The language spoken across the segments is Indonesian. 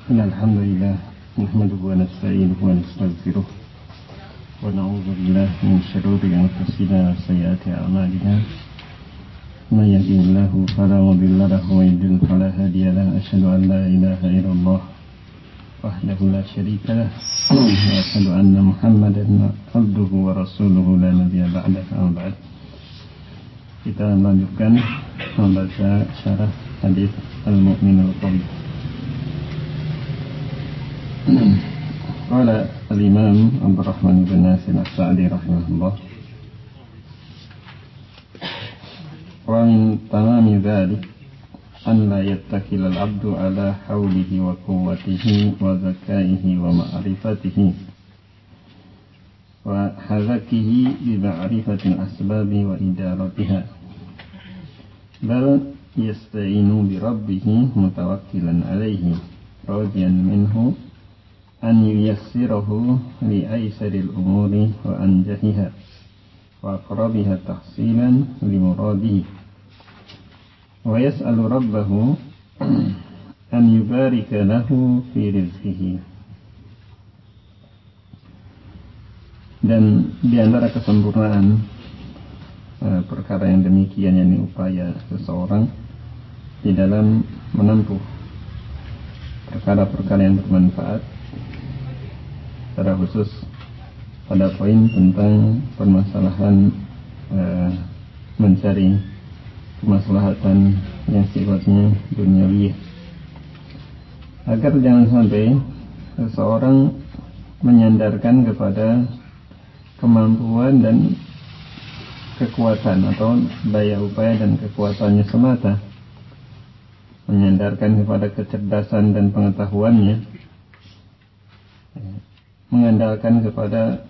إن الحمد لله نحمده ونستعينه ونستغفره ونعوذ بالله من شرور أنفسنا وسيئات أعمالنا من يهده الله فلا مضل له ومن يضلل فلا هادي له أشهد أن لا إله إلا الله وحده لا شريك له وأشهد أن محمدا عبده ورسوله لا نبي بعده أما بعد. Kita melanjutkan membaca syarah hadis Al-Mu'min Al-Qawi. Qala Al-Imam Abdurrahman bin Nasir As-Sa'di rahimahullah, wa min tamami dzalik an la yattakil al-'abdu ala hawlihi wa quwwatihi wa zakaihi wa ma'rifatihi wa hazakihi bi ma'rifati al-asbabi wa idaratiha, bal yasta'inu bi rabbih mutawakkilan alayhi radiyan minhu an yuyassirahu li aysaril umuri wa anjahiha wa aqrabiha tahsilan li muradihi wa yas'alu rabbahu an yubarika lahu fi rizqihi. Dan di antara kesempurnaan perkara yang demikian, yakni upaya seseorang di dalam menempuh perkara-perkara yang bermanfaat, secara khusus pada poin tentang permasalahan mencari kemaslahatan yang sifatnya duniawi, agar jangan sampai seseorang menyandarkan kepada kemampuan dan kekuatan atau daya upaya dan kekuatannya semata, menyandarkan kepada kecerdasan dan pengetahuannya, mengandalkan kepada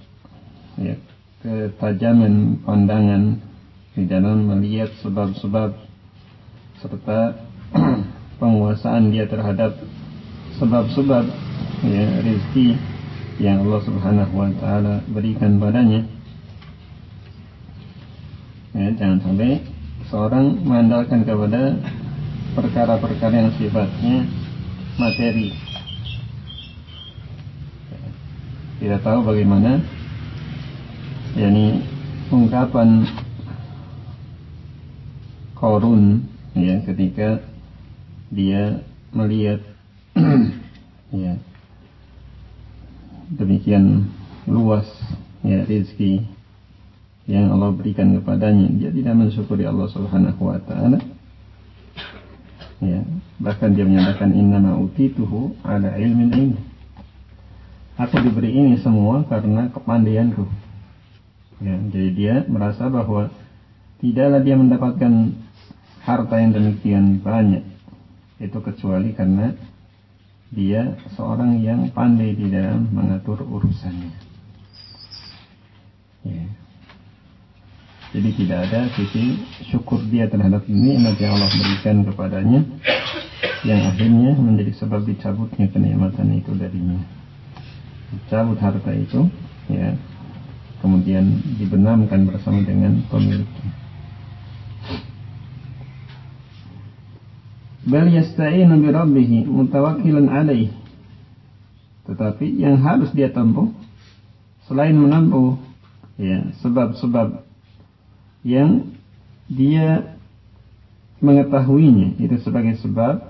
ketajaman pandangan di dalam melihat sebab-sebab serta penguasaan dia terhadap sebab-sebab rezeki yang Allah Subhanahu wa taala berikan padanya. Jangan sampai seorang mengandalkan kepada perkara-perkara yang sifatnya materi. Kita tahu bagaimana yakni ungkapan Qarun ketika dia melihat demikian luas rezeki yang Allah berikan kepadanya, dia tidak mensyukuri Allah Subhanahu wa taala. Bahkan dia menyatakan innama utituhu ala ilmin indi. Aku diberi ini semua karena kepandaianku. Jadi dia merasa bahwa tidaklah dia mendapatkan harta yang demikian banyak itu kecuali karena dia seorang yang pandai di dalam mengatur urusannya. Jadi tidak ada sisi syukur dia terhadap nikmat yang Allah berikan kepadanya, yang akhirnya menjadi sebab dicabutnya kenikmatan itu darinya. Dicabut harta itu, kemudian dibenamkan bersama dengan pemiliknya. Bal yasta'inu bi rabbih mutawakkilan alaih. Tetapi yang harus dia tempuh selain menempuh sebab-sebab yang dia mengetahuinya itu sebagai sebab,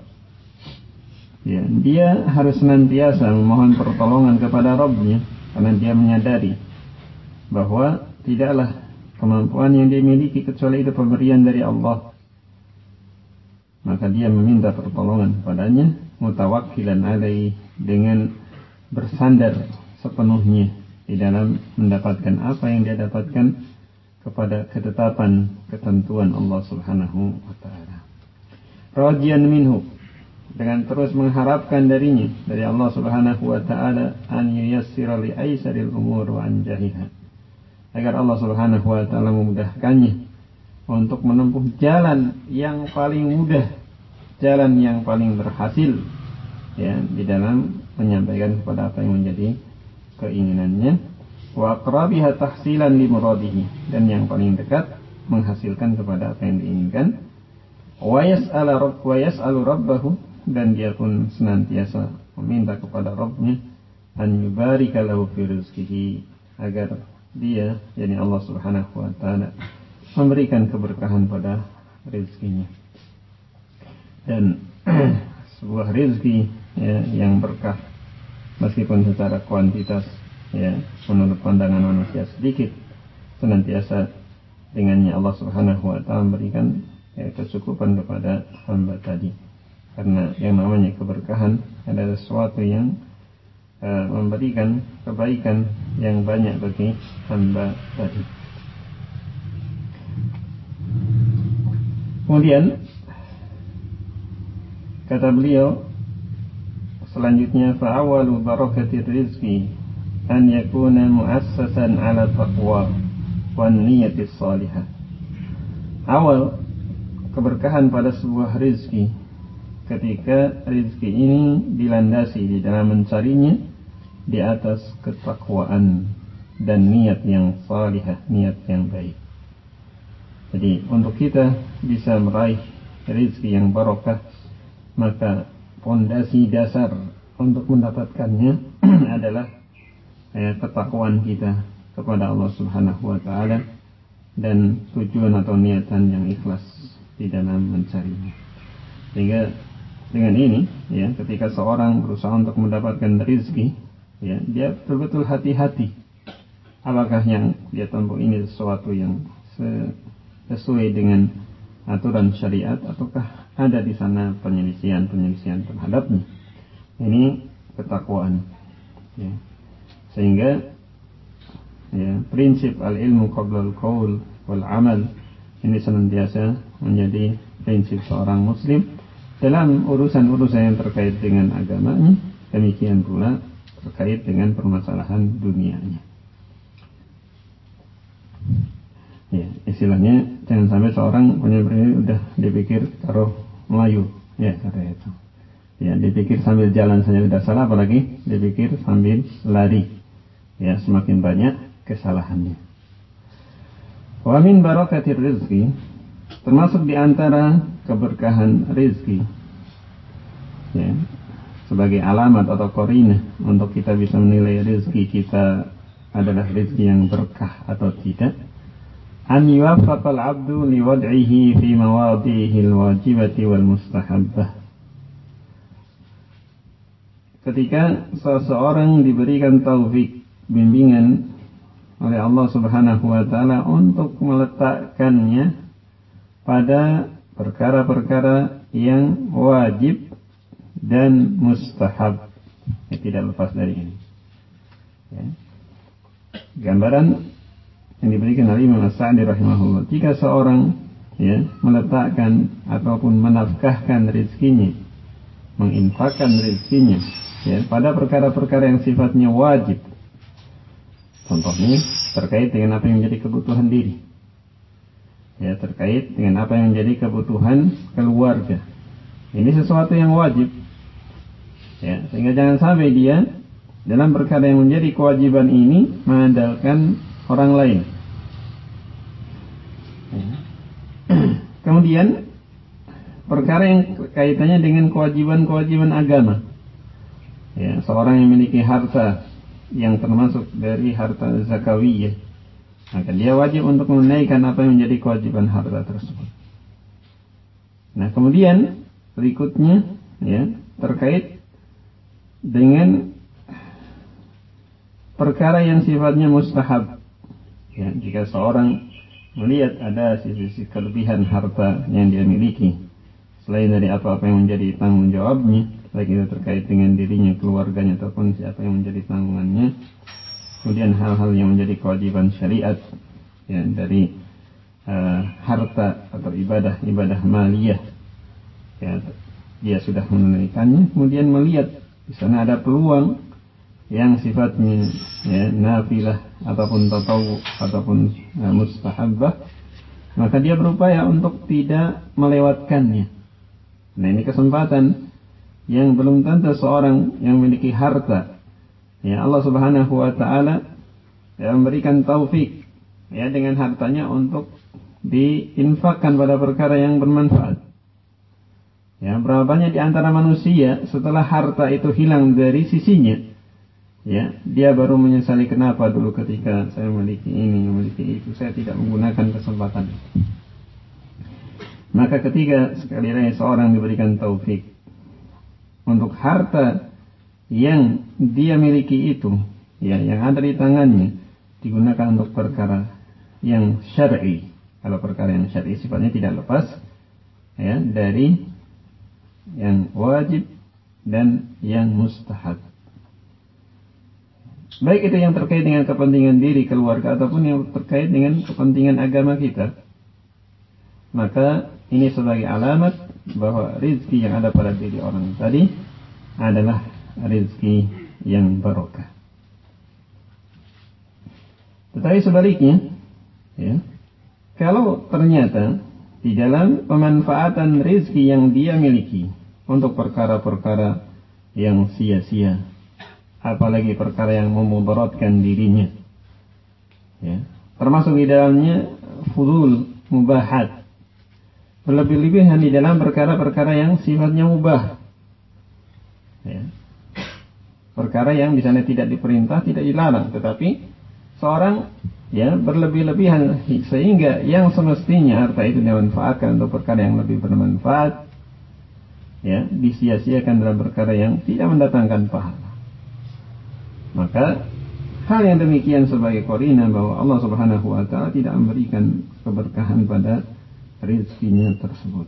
dia harus senantiasa memohon pertolongan kepada Rabb-Nya, karena dia menyadari bahwa tidaklah kemampuan yang dia miliki kecuali itu pemberian dari Allah. Maka dia meminta pertolongan padanya mutawakkilan alaihi, dengan bersandar sepenuhnya di dalam mendapatkan apa yang dia dapatkan kepada ketetapan ketentuan Allah Subhanahu wa taala. Radiyan minhu, dengan terus mengharapkan darinya, dari Allah Subhanahu wa taala, an yuyassira li aisaril umur wa anjahiha, agar Allah Subhanahu wa taala memudahkannya untuk menempuh jalan yang paling mudah, jalan yang paling berhasil di dalam menyampaikan kepada apa yang menjadi keinginannya, wa aqrabiha tahsilan li muradihi, dan yang paling dekat menghasilkan kepada apa yang diinginkan, wa yas'alu rabbahu, dan dia pun senantiasa meminta kepada Rabbnya an yubarika lahu fi rizqihi, agar dia, yakni Allah Subhanahu wa taala, memberikan keberkahan pada rezekinya. Dan sebuah rezeki ya, yang berkah, meskipun secara kuantitas ya menurut pandangan manusia sedikit, senantiasa dengannya Allah Subhanahu wa taala memberikan ya, kecukupan kepada hamba tadi. Karena yang namanya keberkahan adalah sesuatu yang memberikan kebaikan yang banyak bagi hamba tadi. Kemudian kata beliau selanjutnya, fa'awalu barakatir rizqi an yakuna muassasan ala taqwa wan niyatis salihah. Awal keberkahan pada sebuah rizki, ketika rizki ini dilandasi di dalam mencarinya di atas ketakwaan dan niat yang salihah, niat yang baik. Jadi untuk kita bisa meraih rizki yang barokah, maka fondasi dasar untuk mendapatkannya adalah ketakwaan kita kepada Allah Subhanahu wa taala dan tujuan atau niatan yang ikhlas di dalam mencarinya. Sehingga dengan ini ya, ketika seorang berusaha untuk mendapatkan rezeki ya, dia betul-betul hati-hati apakah yang dia tempuh ini sesuatu yang sesuai dengan aturan syariat ataukah ada di sana penyelisihan terhadapnya. Ini ketakwaan ya. Sehingga ya, prinsip al-ilmu qabla al-qaul wal amal ini senantiasa menjadi prinsip seorang muslim dalam urusan-urusan yang terkait dengan agamanya, demikian pula terkait dengan permasalahan dunianya. Ya, istilahnya jangan sampai seorang punya prinsip udah dipikir taruh Melayu, ya kata itu. Ya, dipikir sambil jalan saja sudah salah, apalagi dipikir sambil lari. Ya, semakin banyak kesalahannya. Wa min barakatir rizqi, termasuk di antara keberkahan rizki ya, sebagai alamat atau qarinah untuk kita bisa menilai rizki kita adalah rizki yang berkah atau tidak, an yuwaffaqal abdu liwad'ihi fi mawadhihi alwajibati wal mustahabbah. Ketika seseorang diberikan taufik, bimbingan oleh Allah Subhanahu wa taala untuk meletakkannya pada perkara-perkara yang wajib dan mustahab, ya, tidak lepas dari ini ya. Gambaran yang diberikan oleh Imam As-Sa'di rahimahullah, jika seorang ya meletakkan ataupun menafkahkan rezekinya, menginfakkan rezekinya ya pada perkara-perkara yang sifatnya wajib, contohnya terkait dengan apa yang menjadi kebutuhan diri ya, terkait dengan apa yang menjadi kebutuhan keluarga, ini sesuatu yang wajib ya, sehingga jangan sampai dia dalam perkara yang menjadi kewajiban ini mengandalkan orang lain. Kemudian perkara yang kaitannya dengan kewajiban-kewajiban agama ya, seorang yang memiliki harta yang termasuk dari harta zakawiyah, maka dia wajib untuk menunaikan apa yang menjadi kewajiban harta tersebut. Nah kemudian berikutnya ya, terkait dengan perkara yang sifatnya mustahab ya, jika seorang melihat ada sisi kelebihan harta yang dia miliki selain dari apa-apa yang menjadi tanggung jawabnya, baik itu terkait dengan dirinya, keluarganya, ataupun siapa yang menjadi tanggungannya, kemudian hal-hal yang menjadi kewajiban syariat ya, dari harta atau ibadah maliyah ya, dia sudah menunaikannya, kemudian melihat di sana ada peluang yang sifatnya ya, nafilah ataupun tatawu ataupun mustahabbah, maka dia berupaya untuk tidak melewatkannya. Nah ini kesempatan yang belum tentu seorang yang memiliki harta ya, Allah Subhanahu wa taala ya, memberikan taufik ya dengan hartanya untuk diinfakkan pada perkara yang bermanfaat. Ya, berapa banyak di antara manusia setelah harta itu hilang dari sisinya, ya, dia baru menyesali kenapa dulu ketika saya memiliki ini, memiliki itu, saya tidak menggunakan kesempatan itu. Maka ketika sekali lagi seorang diberikan taufik untuk harta yang dia miliki itu, ya, yang ada di tangannya, digunakan untuk perkara yang syar'i. Kalau perkara yang syar'i sifatnya tidak lepas, ya, dari yang wajib dan yang mustahab. Baik itu yang terkait dengan kepentingan diri keluarga ataupun yang terkait dengan kepentingan agama kita. Maka ini sebagai alamat bahwa rizki yang ada pada diri orang tadi adalah rizki yang barokah. Tetapi sebaliknya, ya, kalau ternyata di dalam pemanfaatan rizki yang dia miliki untuk perkara-perkara yang sia-sia, apalagi perkara yang memudaratkan dirinya, ya, termasuk di dalamnya fudul, mubahat, berlebih-lebihan di dalam perkara-perkara yang sifatnya mubah, ya, perkara yang di sana tidak diperintah, tidak dilarang, tetapi seorang, ya, berlebih-lebihan sehingga yang semestinya harta itu dimanfaatkan untuk perkara yang lebih bermanfaat, ya, disia-siakan dalam perkara yang tidak mendatangkan pahala. Maka hal yang demikian sebagai qarina bahwa Allah Subhanahu wa taala tidak memberikan keberkahan pada rezekinya tersebut.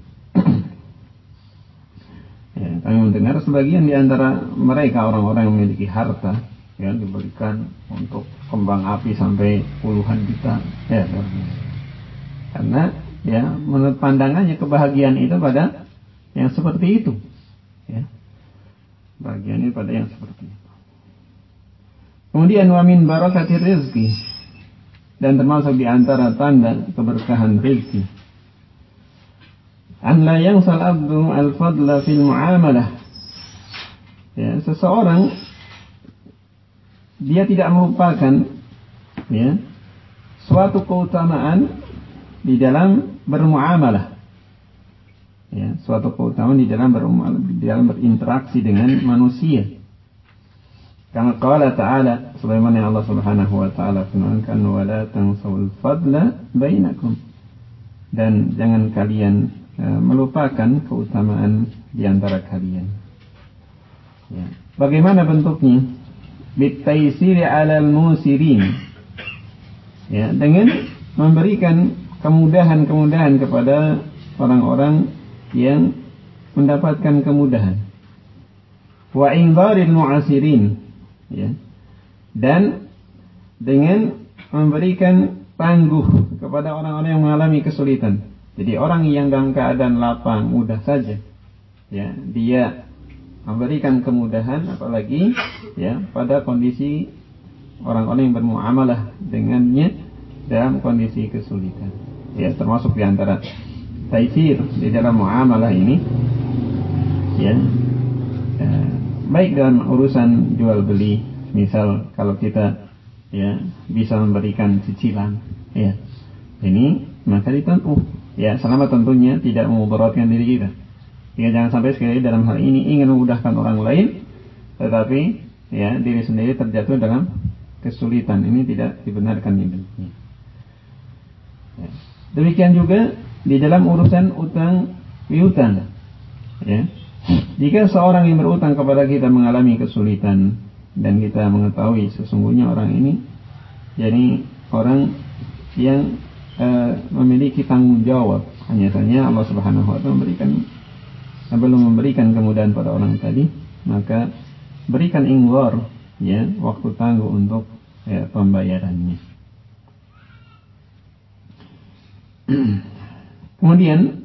Ya, kami mendengar sebagian di antara mereka orang-orang yang memiliki harta, ya, diberikan untuk kembang api sampai puluhan juta, ya, karena, ya, menurut pandangannya kebahagiaan itu pada yang seperti itu, ya, bahagiannya pada yang seperti itu. Kemudian wa min barakatir rizki, dan termasuk di antara tanda keberkahan rizki, an la yansal abdu al-fadla fil muamalah, ya, seseorang dia tidak melupakan, ya, suatu keutamaan di dalam bermuamalah, ya, suatu keutamaan di dalam berinteraksi dengan manusia. Kama qala ta'ala, sebagaimana Allah Subhanahu wa taala firmankan, wa la tansawul fadla bainakum, dan jangan kalian melupakan keutamaan di antara kalian. Ya. Bagaimana bentuknya? Bitaisiri 'alal musirin, ya, dengan memberikan kemudahan-kemudahan kepada orang-orang yang mendapatkan kemudahan. Wa indharil mu'asirin, ya, dan dengan memberikan tangguh kepada orang-orang yang mengalami kesulitan. Jadi orang yang dalam keadaan lapang, mudah saja, ya, dia memberikan kemudahan, apalagi, ya, pada kondisi orang-orang yang bermuamalah dengannya dalam kondisi kesulitan. Ya, termasuk di antara taisir di dalam muamalah ini, ya, baik dalam urusan jual beli, misal kalau kita, ya, bisa memberikan cicilan, ya, ini maka ditempuh, ya, selama tentunya tidak memudaratkan diri kita. Ya, jangan sampai sekali dalam hal ini ingin memudahkan orang lain, tetapi, ya, diri sendiri terjatuh dalam kesulitan. Ini tidak dibenarkan ini. Ya. Demikian juga di dalam urusan utang piutang, ya. Jika seorang yang berutang kepada kita mengalami kesulitan dan kita mengetahui sesungguhnya orang ini, jadi orang yang memiliki tanggung jawab, hanya saja Allah Subhanahu wa taala belum memberikan kemudahan pada orang tadi, maka berikan ingwar, ya, waktu tangguh untuk, ya, pembayarannya. Kemudian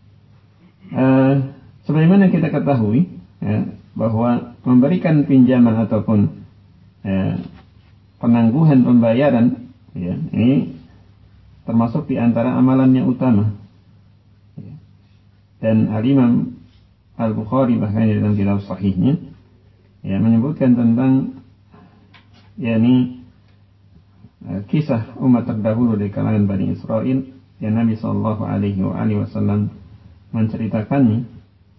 sebagaimana kita ketahui, ya, bahwa memberikan pinjaman ataupun, penangguhan pembayaran, ya, ini termasuk di antara amalan yang utama, ya. Dan Al-Imam Al-Bukhari bahkan di dalam kitab sahihnya, ya, menyebutkan tentang, yakni, kisah umat terdahulu di kalangan Bani Israel yang Nabi sallallahu alaihi wasallam menceritakannya,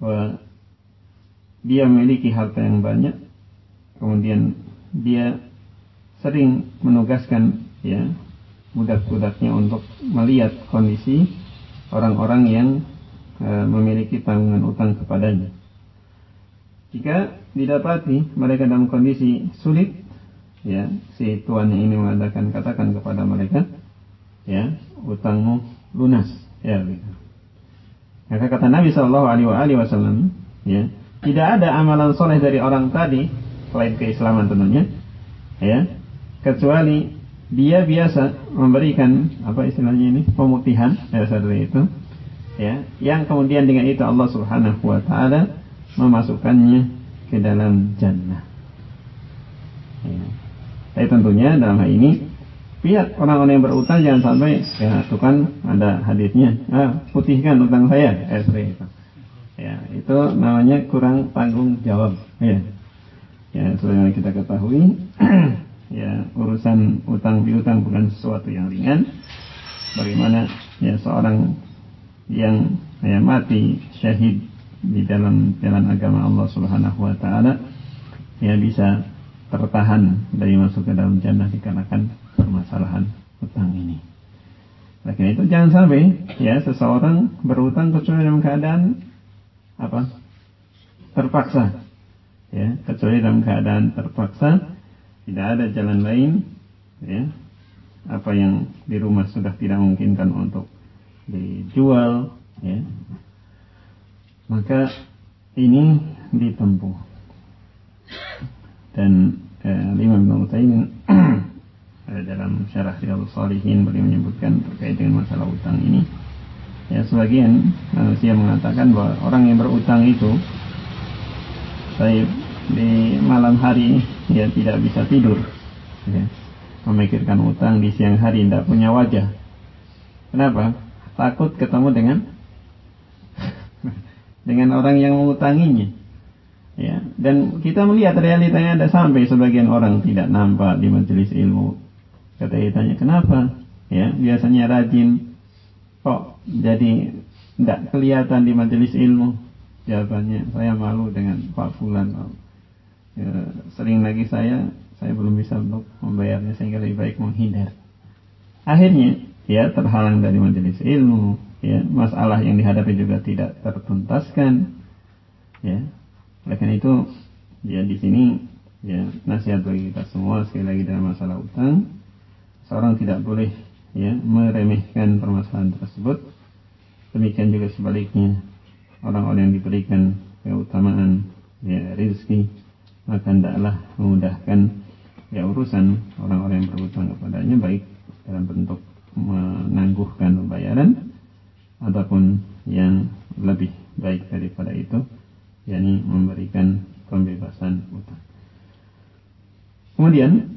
bahwa dia memiliki harta yang banyak, kemudian dia sering menugaskan ya budak-budaknya untuk melihat kondisi orang-orang yang memiliki tanggungan utang kepadanya. Jika didapati mereka dalam kondisi sulit, ya si tuannya ini mengatakan, katakan kepada mereka, ya utangmu lunas, ya gitu. Maka kata Nabi Shallallahu Alaihi Wasallam, ya tidak ada amalan soleh dari orang tadi selain keislaman tentunya, ya kecuali dia biasa memberikan apa istilahnya ini pemutihan, ya seperti itu, ya yang kemudian dengan itu Allah Subhanahu Wa Taala memasukkannya ke dalam jannah. Ya. Tapi tentunya dalam hal ini pihak orang-orang yang berutang jangan sampai ya itu kan ada hadisnya, putihkan utang saya, seperti itu. Ya, itu namanya kurang tanggung jawab. Ya, ya seperti yang kita ketahui, ya urusan utang piutang bukan sesuatu yang ringan. Bagaimana ya seorang yang ya mati syahid di dalam jalan agama Allah Subhanahu Wa Taala ya bisa tertahan dari masuk ke dalam jannah dikarenakan permasalahan utang ini. Oleh karena itu jangan sampai ya seseorang berutang kecuali dalam keadaan apa? Terpaksa. Ya, kecuali dalam keadaan terpaksa, tidak ada jalan lain, ya. Apa yang di rumah sudah tidak memungkinkan untuk dijual, ya. Maka ini ditempuh. Dan Imam Ibnu Utsaimin dalam Syarah Riyadhus Shalihin beliau menyebutkan terkait dengan masalah utang ini. Ya sebagian manusia mengatakan bahwa orang yang berutang itu di malam hari ya tidak bisa tidur, ya, memikirkan utang, di siang hari tidak punya wajah. Kenapa? Takut ketemu dengan orang yang mengutanginya. Ya, dan kita melihat realitanya ada sampai sebagian orang tidak nampak di majelis ilmu. Kata ditanya kenapa? Ya, biasanya rajin, kok jadi tidak kelihatan di majelis ilmu? Jawabannya, saya malu dengan Pak Fulan. Ya, sering lagi saya belum bisa untuk membayarnya sehingga lebih baik menghindar. Akhirnya, ya terhalang dari majelis ilmu. Ya, masalah yang dihadapi juga tidak tertuntaskan. Ya. Oleh karena itu, ya di sini ya nasihat bagi kita semua sekali lagi dalam masalah utang, seorang tidak boleh ya meremehkan permasalahan tersebut. Demikian juga sebaliknya, orang-orang yang diberikan keutamaan ya rezeki, maka hendaklah memudahkan ya urusan orang-orang yang berutang kepadanya, baik dalam bentuk menangguhkan pembayaran ataupun yang lebih baik daripada itu, yakni memberikan pembebasan utang. Kemudian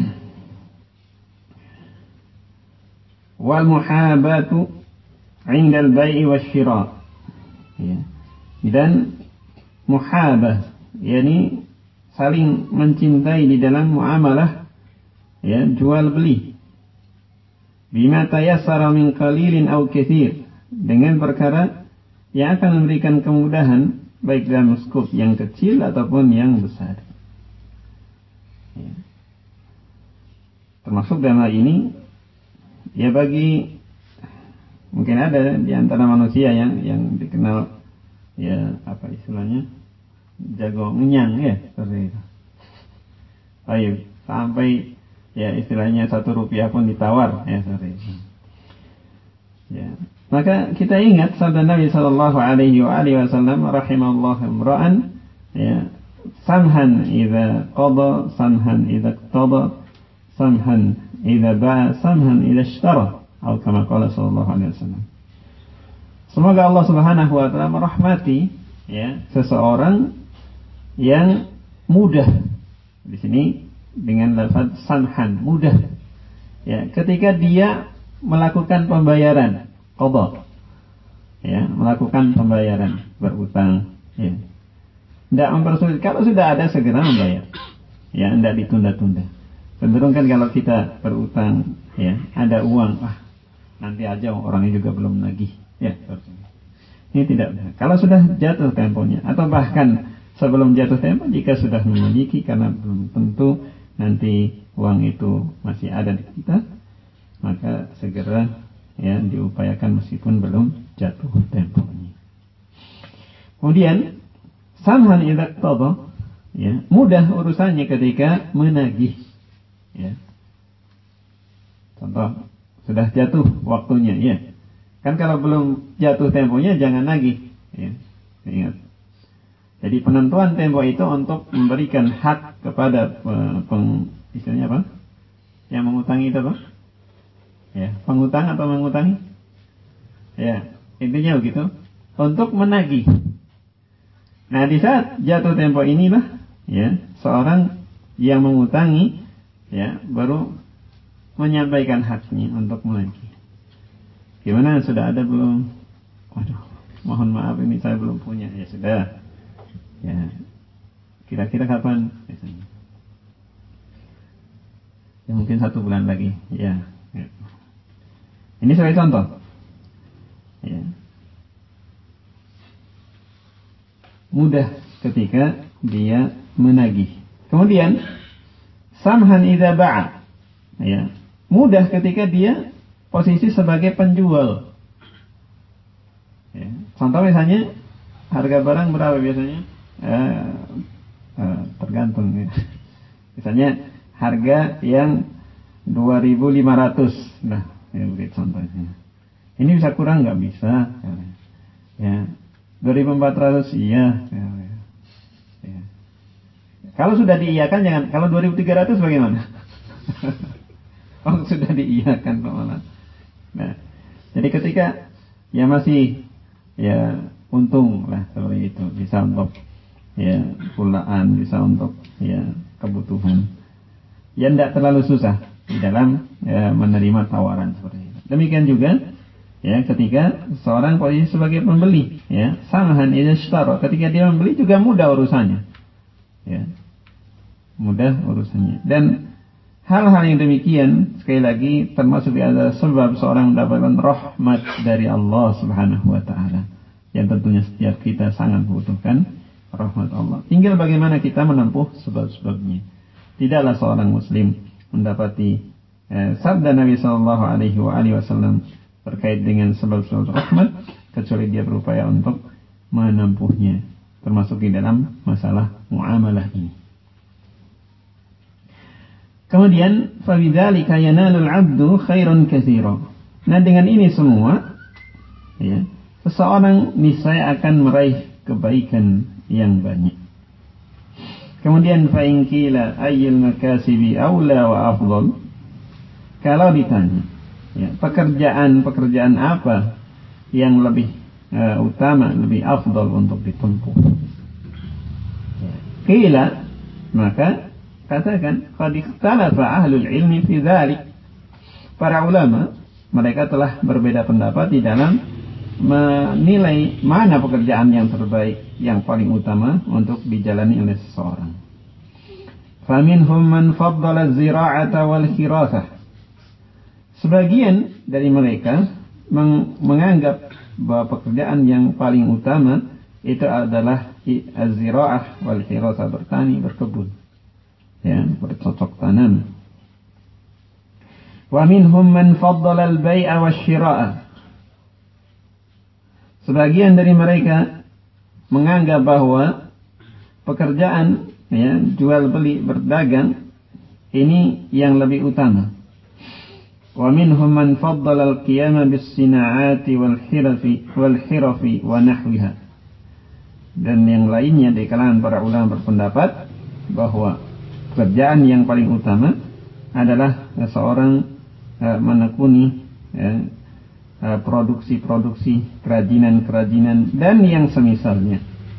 wal muhabatu 'inda al-bai'i wasyira. Ya. Dan muhabah yakni saling mencintai di dalam muamalah ya jual beli. Bima tayassara min qalilin aw katsir, dengan perkara yang akan memberikan kemudahan baik dalam skop yang kecil ataupun yang besar. Ya. Termasuk dalam hal ini, ya bagi mungkin ada di antara manusia yang dikenal ya apa istilahnya jago ngenyang ya seperti itu. Ayo sampai ya istilahnya 1 rupiah pun ditawar ya seperti itu. Ya. Maka kita ingat sabda Nabi sallallahu alaihi wasallam, rahimallahu imra'an ya samhan idza qada, samhan idza qada, samhan idza ba'a, samhan idza ishtara, atau kama qala sallallahu alaihi wasallam. Semoga Allah Subhanahu wa taala merahmati ya seseorang yang mudah. Di sini dengan lafaz samhan, mudah. Ya, ketika dia melakukan pembayaran qada, ya, melakukan pembayaran berutang, ya. Tidak mempersulit, kalau sudah ada segera membayar. Ya, tidak ditunda-tunda. Cenderung kan kalau kita berutang, ya, ada uang, nanti aja orangnya juga belum nagih, ya. Ini tidak benar. Kalau sudah jatuh temponya, atau bahkan sebelum jatuh tempo, jika sudah memiliki, karena belum tentu nanti uang itu masih ada di kita, maka segera ya diupayakan meskipun belum jatuh temponya. Kemudian samhan idza qtada, ya, mudah urusannya ketika menagih. Ya. Contoh, sudah jatuh waktunya, ya. Kan kalau belum jatuh temponya jangan nagih, ya. Ingat. Jadi penentuan tempo itu untuk memberikan hak kepada istilahnya apa? Yang mengutangi itu apa? Ya, pengutang atau mengutangi? Ya, intinya begitu. Untuk menagih. Nah, di saat jatuh tempo inilah, ya, seorang yang mengutangi, ya, baru menyampaikan haknya untuk menagih. Gimana, sudah ada belum? Waduh, mohon maaf ini saya belum punya. Ya sudah. Ya, kira-kira kapan? Ya mungkin 1 bulan lagi. Ya. Ya. Ini sebagai contoh. Ya. Mudah ketika dia menagih. Kemudian samhan idza ba'a. Ya. Mudah ketika dia posisi sebagai penjual. Ya. Contoh misalnya harga barang berapa biasanya? Tergantung ya. Misalnya harga yang 2.500. Nah, ya begitu contohnya. Ini bisa kurang nggak bisa? Ya. 2.400 iya. Ya. Ya. Kalau sudah diiyakan jangan. Kalau 2.300 bagaimana? Kalau sudah diiyakan malah. Nah, jadi ketika ya masih ya untung lah seperti itu, bisa untuk ya pulaan, bisa untuk ya kebutuhan. Ya tidak terlalu susah di dalam ya, menerima tawaran seperti itu. Demikian juga ya ketika seorang posisi sebagai pembeli, ya samahan idza ishtara, ketika dia membeli juga mudah urusannya. Ya. Mudah urusannya. Dan hal-hal yang demikian sekali lagi termasuk di antara sebab seorang mendapatkan rahmat dari Allah Subhanahu wa taala. Yang tentunya setiap kita sangat membutuhkan rahmat Allah. Tinggal bagaimana kita menempuh sebab-sebabnya. Tidaklah seorang muslim mendapati sabda Nabi sallallahu alaihi wasallam terkait dengan sebab-sebab rahmat kecuali dia berupaya untuk menempuhnya, termasuk di dalam masalah muamalah ini. Kemudian fabidzalika yanalul 'abdu khairan katsira. Nah, dengan ini semua ya, seseorang niscaya akan meraih kebaikan yang banyak. Kemudian fa in qila ayyul makasibi aula wa afdal. Kalau ditanya, ya, pekerjaan apa yang lebih utama, lebih afdal untuk ditempuh? Ya. Qila, maka katakan qad ikhtalafa ahlul ilmi fi dzalik. Para ulama mereka telah berbeda pendapat di dalam menilai mana pekerjaan yang terbaik, yang paling utama untuk dijalani oleh seseorang. Faminhum man faddala az-zira'ata wal khirasah. Sebagian dari mereka menganggap bahwa pekerjaan yang paling utama itu adalah az-zira'ah wal khirasah, bertani, berkebun, ya, bercocok tanam. Wa minhum man faddala al-bai'a wasyira'a. Sebagian dari mereka menganggap bahwa pekerjaan ya, jual beli, berdagang ini yang lebih utama. Wa minhum man faddala al-qiyama bis-sina'ati wal-hirafi wa nahwiha. Dan yang lainnya di kalangan para ulama berpendapat bahwa pekerjaan yang paling utama adalah seorang menekuni ya, produksi-produksi, kerajinan-kerajinan dan yang semisalnya.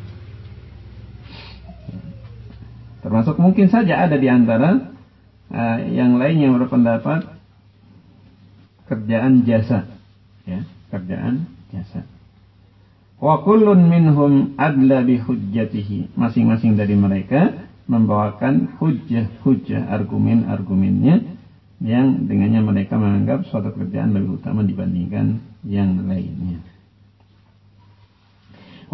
Termasuk mungkin saja ada di antara yang lain yang berpendapat kerjaan jasa, ya, kerjaan jasa. Wa kullun minhum adla bi hujjatihi. Masing-masing dari mereka membawakan hujjah, argumen-argumennya yang dengannya mereka menganggap suatu kerjaan lebih utama dibandingkan yang lainnya.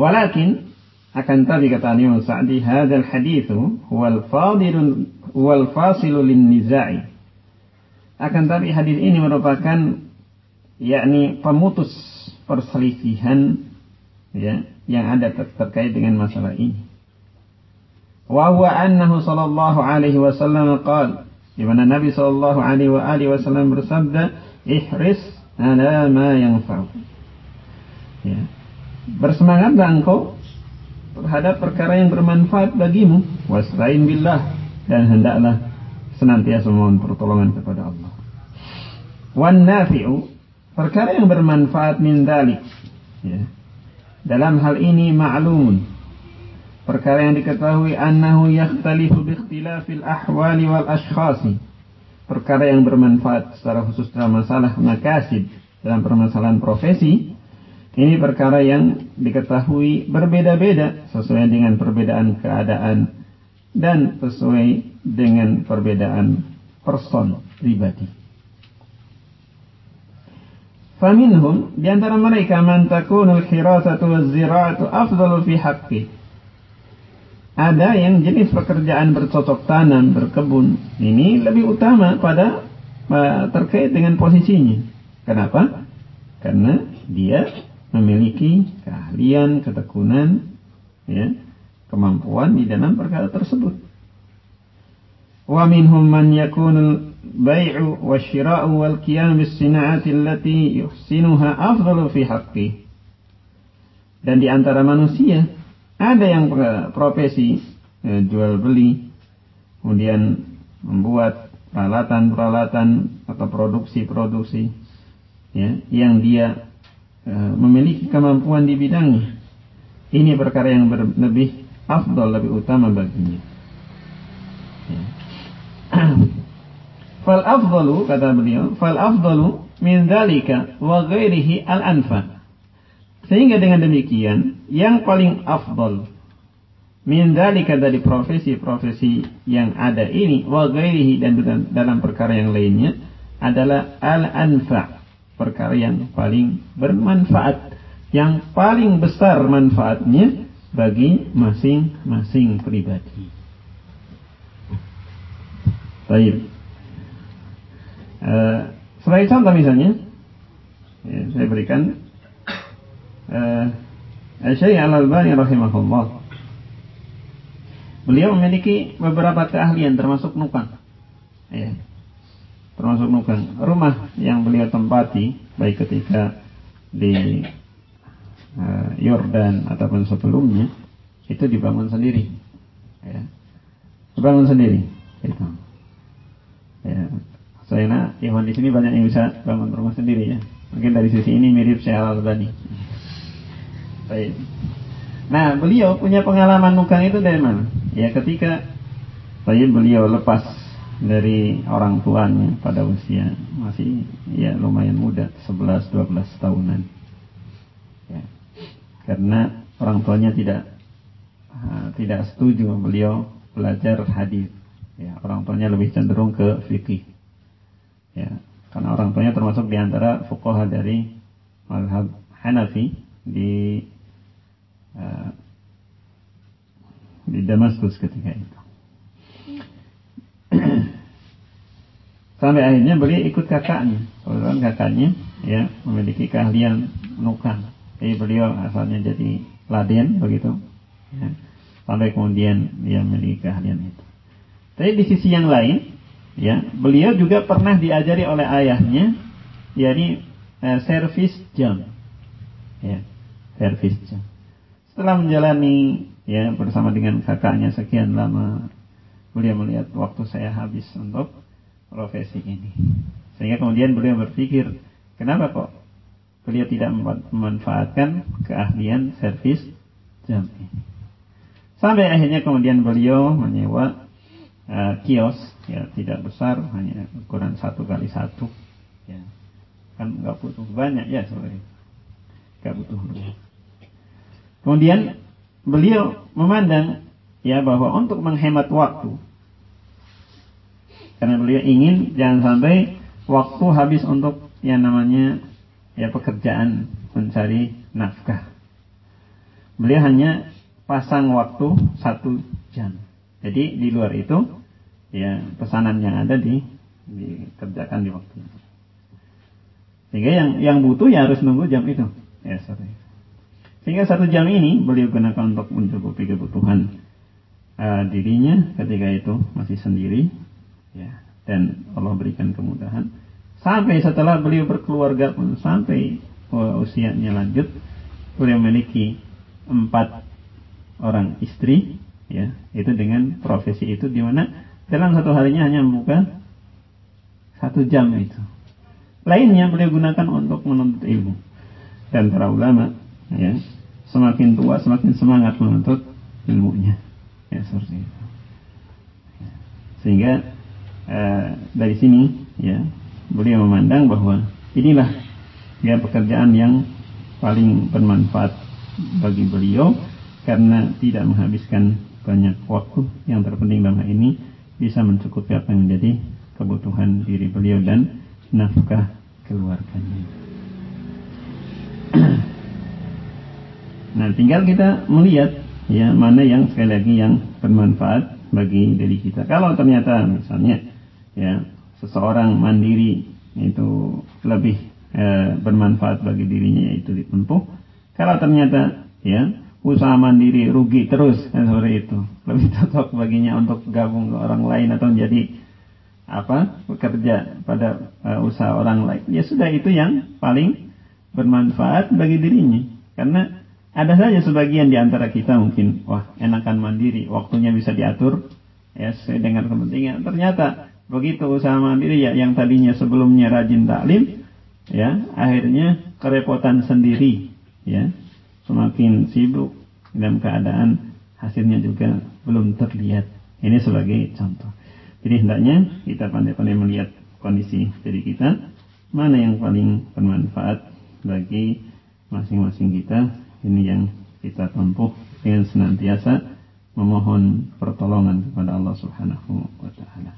Walakin akan tapi kata Imam Sa'di, hadzal haditsu huwal fasilu lin nizai. Akan tapi hadis ini merupakan yakni pemutus perselisihan ya yang ada terkait dengan masalah ini. Wa huwa annahu sallallahu alaihi wasallam qala, di mana Nabi sallallahu alaihi wasallam bersabda, ihris ala ma yanfa'u. Ya. Bersemangatlah engkau terhadap perkara yang bermanfaat bagimu, wasta'in billah, dan hendaklah senantiasa memohon pertolongan kepada Allah. Wan nafi'u, perkara yang bermanfaat min dzalik, ya. Dalam hal ini ma'lumun, perkara yang diketahui, annahu yakhtalifu bi ikhtilafil ahwali wal ashkhasi, perkara yang bermanfaat secara khusus dalam masalah makasib, dalam permasalahan profesi. Ini perkara yang diketahui berbeda-beda sesuai dengan perbedaan keadaan dan sesuai dengan perbedaan person pribadi. Faminhum, di antara mereka, man takunul hirasatu waz-zira'atu afdalu fi haqqi. Ada yang jenis pekerjaan bercocok tanam, berkebun, ini lebih utama pada terkait dengan posisinya. Kenapa? Karena dia memiliki keahlian, ketekunan, ya, kemampuan di dalam perkara tersebut. Wa minhum man yakunul bai'u wasyira'u wal qiyam bis sina'ati allati yuhsinuha afdalu fi haqqi. Dan di antara manusia ada yang profesi jual beli, kemudian membuat peralatan-peralatan atau produksi-produksi, ya, yang dia memiliki kemampuan di bidangnya. Ini perkara yang lebih afdal, lebih utama baginya. Ya. Fal afdalu, kata beliau, fal afdalu min dzalika wa ghairihi al anfa. Sehingga dengan demikian, yang paling afdal min dzalika, dari profesi-profesi yang ada ini, wa ghairihi, dan dalam perkara yang lainnya, adalah al anfa, perkara yang paling bermanfaat, yang paling besar manfaatnya bagi masing-masing pribadi. Baik. Sebagai contoh misalnya, ya, saya berikan Syekh Al-Albani rahimahullah. Beliau memiliki beberapa keahlian termasuk nukang. Ya. Termasuk nukang. Rumah yang beliau tempati, baik ketika di Yordan ataupun sebelumnya, itu dibangun sendiri. Ya. Dibangun sendiri. Itu. Ya. Soalnya Ikhwan di sini banyak yang bisa bangun rumah sendiri, ya. Mungkin dari sisi ini mirip Syekh Al-Albani. Baik. Nah, beliau punya pengalaman nukang itu dari mana? Ya, ketika beliau lepas dari orang tuanya pada usia masih ya lumayan muda, 11-12 tahunan. Ya. Karena orang tuanya tidak setuju beliau belajar hadis. Ya, orang tuanya lebih cenderung ke fikih. Ya, karena orang tuanya termasuk di antara fuqaha dari mazhab Hanafi di Damaskus ketika itu. Sampai akhirnya beliau ikut kakaknya. Kebetulan kakaknya ya memiliki keahlian nukang. Jadi beliau asalnya jadi laden begitu. Ya. Sampai kemudian dia memiliki keahlian itu. Tapi di sisi yang lain, ya, beliau juga pernah diajari oleh ayahnya, yakni servis jam. Ya, servis jam. Setelah menjalani ya bersama dengan kakaknya sekian lama, beliau melihat waktu saya habis untuk profesi ini. Sehingga kemudian beliau berpikir, kenapa kok beliau tidak memanfaatkan keahlian servis jam ini. Sampai akhirnya kemudian beliau menyewa kios, ya tidak besar, hanya ukuran 1x1, ya kan nggak butuh banyak ya sebenarnya, nggak butuh banyak. Kemudian beliau memandang ya bahwa untuk menghemat waktu, karena beliau ingin jangan sampai waktu habis untuk yang namanya ya pekerjaan mencari nafkah. beliau hanya pasang waktu 1 jam. Jadi di luar itu ya pesanan yang ada dikerjakan di waktu itu. Sehingga yang butuh ya harus nunggu jam itu. Ya, sorry. Sehingga 1 jam ini beliau gunakan untuk mencukupi kebutuhan dirinya ketika itu masih sendiri, ya, dan Allah berikan kemudahan. Sampai setelah beliau berkeluarga pun, sampai usianya lanjut, beliau memiliki 4 orang istri, ya, itu dengan profesi itu, di mana dalam satu harinya hanya membuka 1 jam itu. Lainnya beliau gunakan untuk menuntut ilmu. Dan para ulama, ya, semakin tua semakin semangat menuntut ilmunya, ya, seperti itu. Sehingga dari sini, ya, beliau memandang bahwa inilah ya pekerjaan yang paling bermanfaat bagi beliau, karena tidak menghabiskan banyak waktu. Yang terpenting dalam hal ini bisa mencukupi apa yang menjadi kebutuhan diri beliau dan nafkah keluarganya. Nah, tinggal kita melihat ya mana yang sekali lagi yang bermanfaat bagi diri kita. Kalau ternyata misalnya ya seseorang mandiri itu lebih bermanfaat bagi dirinya, yaitu ditempuh. Kalau ternyata ya usaha mandiri rugi terus, seperti itu, lebih cocok baginya untuk gabung ke orang lain atau menjadi bekerja pada usaha orang lain, ya sudah, itu yang paling bermanfaat bagi dirinya. Karena ada saja sebagian di antara kita mungkin enakan mandiri, waktunya bisa diatur ya sesuai dengan kepentingan. Ternyata begitu usaha mandiri, ya yang tadinya sebelumnya rajin taklim, ya akhirnya kerepotan sendiri, ya semakin sibuk dalam keadaan hasilnya juga belum terlihat. Ini sebagai contoh. Jadi hendaknya kita pandai-pandai melihat kondisi diri kita, mana yang paling bermanfaat bagi masing-masing kita. Ini yang kita tempuh dengan senantiasa memohon pertolongan kepada Allah Subhanahu wa taala.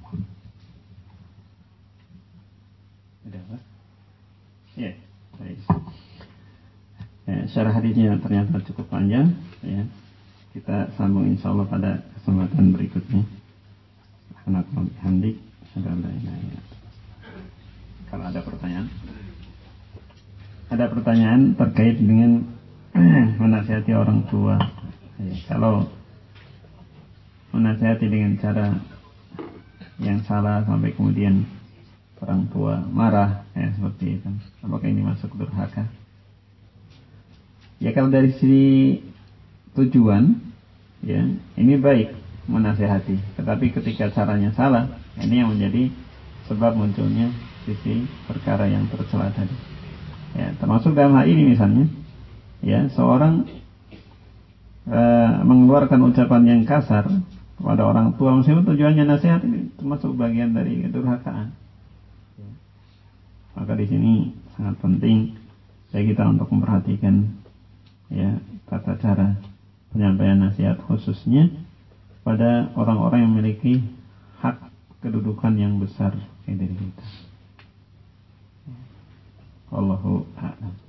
Ada apa? Ya, baik. Syarah hadisnya ternyata cukup panjang, ya. Kita sambung insyaallah pada kesempatan berikutnya. Kalau ada pertanyaan terkait dengan menasihati orang tua, ya, kalau menasihati dengan cara yang salah sampai kemudian orang tua marah, ya seperti itu, apakah ini masuk durhaka? Ya, kalau dari sisi tujuan, ya ini baik menasihati, tetapi ketika caranya salah, ini yang menjadi sebab munculnya sisi perkara yang tercela tadi. Ya, termasuk dalam hal ini misalnya, ya seorang mengeluarkan ucapan yang kasar kepada orang tua meskipun tujuannya nasihat, ini termasuk bagian dari kedurhakaan. Ya. Maka di sini sangat penting bagi kita untuk memperhatikan ya tata cara penyampaian nasihat, khususnya pada orang-orang yang memiliki hak kedudukan yang besar dari kita. Wallahu a'lam.